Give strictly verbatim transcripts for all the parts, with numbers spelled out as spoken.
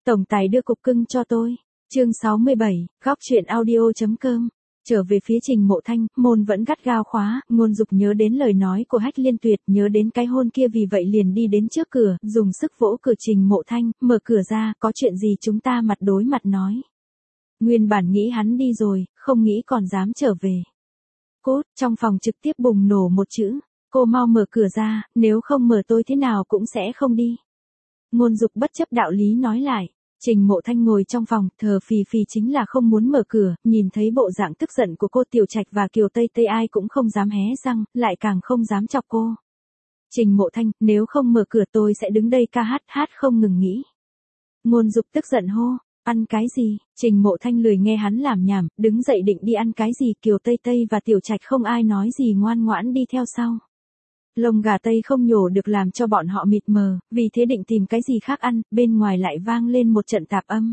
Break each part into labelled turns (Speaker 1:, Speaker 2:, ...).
Speaker 1: Tổng tài đưa cục cưng cho tôi. Chương sáu mươi bảy, góc truyện audio.com. Trở về phía Trình Mộ Thanh, môn vẫn gắt gao khóa, Ngôn Dục nhớ đến lời nói của Hách Liên Tuyệt, nhớ đến cái hôn kia, vì vậy liền đi đến trước cửa, dùng sức vỗ cửa. Trình Mộ Thanh, mở cửa ra, có chuyện gì chúng ta mặt đối mặt nói. Nguyên bản nghĩ hắn đi rồi, không nghĩ còn dám trở về. Cốt, trong phòng trực tiếp bùng nổ một chữ, cô mau mở cửa ra, nếu không mở tôi thế nào cũng sẽ không đi. Ngôn Dục bất chấp đạo lý nói lại. Trình Mộ Thanh ngồi trong phòng, thờ phì phì chính là không muốn mở cửa, nhìn thấy bộ dạng tức giận của cô Tiểu Trạch và Kiều Tây Tây ai cũng không dám hé răng, lại càng không dám chọc cô. Trình Mộ Thanh, nếu không mở cửa tôi sẽ đứng đây ca hát, hát không ngừng nghỉ. Ngôn Dục tức giận hô, ăn cái gì? Trình Mộ Thanh lười nghe hắn làm nhảm, đứng dậy định đi ăn cái gì. Kiều Tây Tây và Tiểu Trạch không ai nói gì, ngoan ngoãn đi theo sau. Lông gà Tây không nhổ được làm cho bọn họ mịt mờ, vì thế định tìm cái gì khác ăn, bên ngoài lại vang lên một trận tạp âm.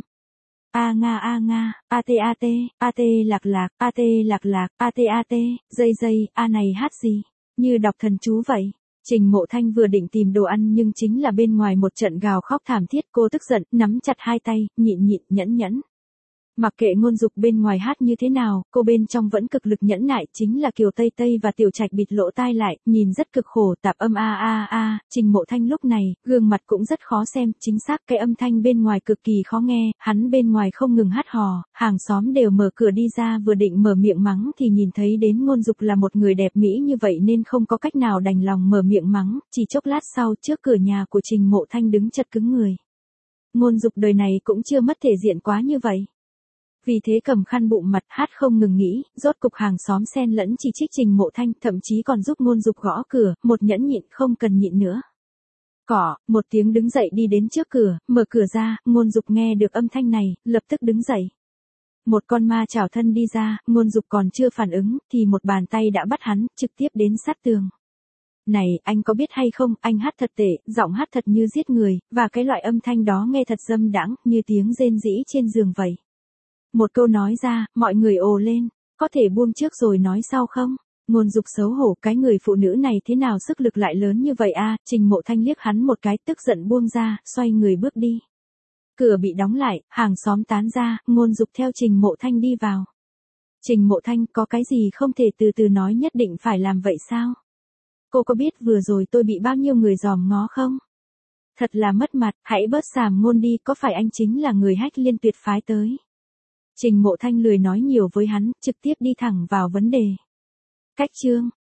Speaker 1: A nga a nga, a tê a tê, a tê lạc lạc, a tê lạc lạc, a tê a tê, dây dây, a này hát gì, như đọc thần chú vậy. Trình Mộ Thanh vừa định tìm đồ ăn nhưng chính là bên ngoài một trận gào khóc thảm thiết, cô tức giận, nắm chặt hai tay, nhịn nhịn, nhẫn nhẫn. Mặc kệ Ngôn Dục bên ngoài hát như thế nào, cô bên trong vẫn cực lực nhẫn nại, chính là Kiều Tây Tây và Tiểu Trạch bịt lỗ tai lại, nhìn rất cực khổ, tạp âm a a a. Trình Mộ Thanh lúc này, gương mặt cũng rất khó xem, chính xác cái âm thanh bên ngoài cực kỳ khó nghe, hắn bên ngoài không ngừng hát hò, hàng xóm đều mở cửa đi ra, vừa định mở miệng mắng thì nhìn thấy đến Ngôn Dục là một người đẹp mỹ như vậy nên không có cách nào đành lòng mở miệng mắng, chỉ chốc lát sau trước cửa nhà của Trình Mộ Thanh đứng chật cứng người. Ngôn Dục đời này cũng chưa mất thể diện quá như vậy. Vì thế cầm khăn bụng mặt hát không ngừng nghỉ, rốt cục hàng xóm xen lẫn chỉ trích Trình Mộ Thanh, thậm chí còn giúp Ngôn Dục gõ cửa, một nhẫn nhịn không cần nhịn nữa. Cỏ, một tiếng đứng dậy đi đến trước cửa, mở cửa ra, Ngôn Dục nghe được âm thanh này, lập tức đứng dậy. Một con ma chảo thân đi ra, Ngôn Dục còn chưa phản ứng, thì một bàn tay đã bắt hắn, trực tiếp đến sát tường. Này, anh có biết hay không, anh hát thật tệ, giọng hát thật như giết người, và cái loại âm thanh đó nghe thật dâm đãng, như tiếng rên rỉ trên giường vậy. Một câu nói ra, mọi người ồ lên, có thể buông trước rồi nói sau không? Ngôn Dục xấu hổ, cái người phụ nữ này thế nào sức lực lại lớn như vậy a? Trình Mộ Thanh liếc hắn một cái, tức giận buông ra, xoay người bước đi. Cửa bị đóng lại, hàng xóm tán ra, Ngôn Dục theo Trình Mộ Thanh đi vào. Trình Mộ Thanh, có cái gì không thể từ từ nói, nhất định phải làm vậy sao? Cô có biết vừa rồi tôi bị bao nhiêu người dòm ngó không? Thật là mất mặt, hãy bớt sàm ngôn đi, có phải anh chính là người Hách Liên Tuyệt phái tới? Trình Mộ Thanh lười nói nhiều với hắn, trực tiếp đi thẳng vào vấn đề. Cách chương,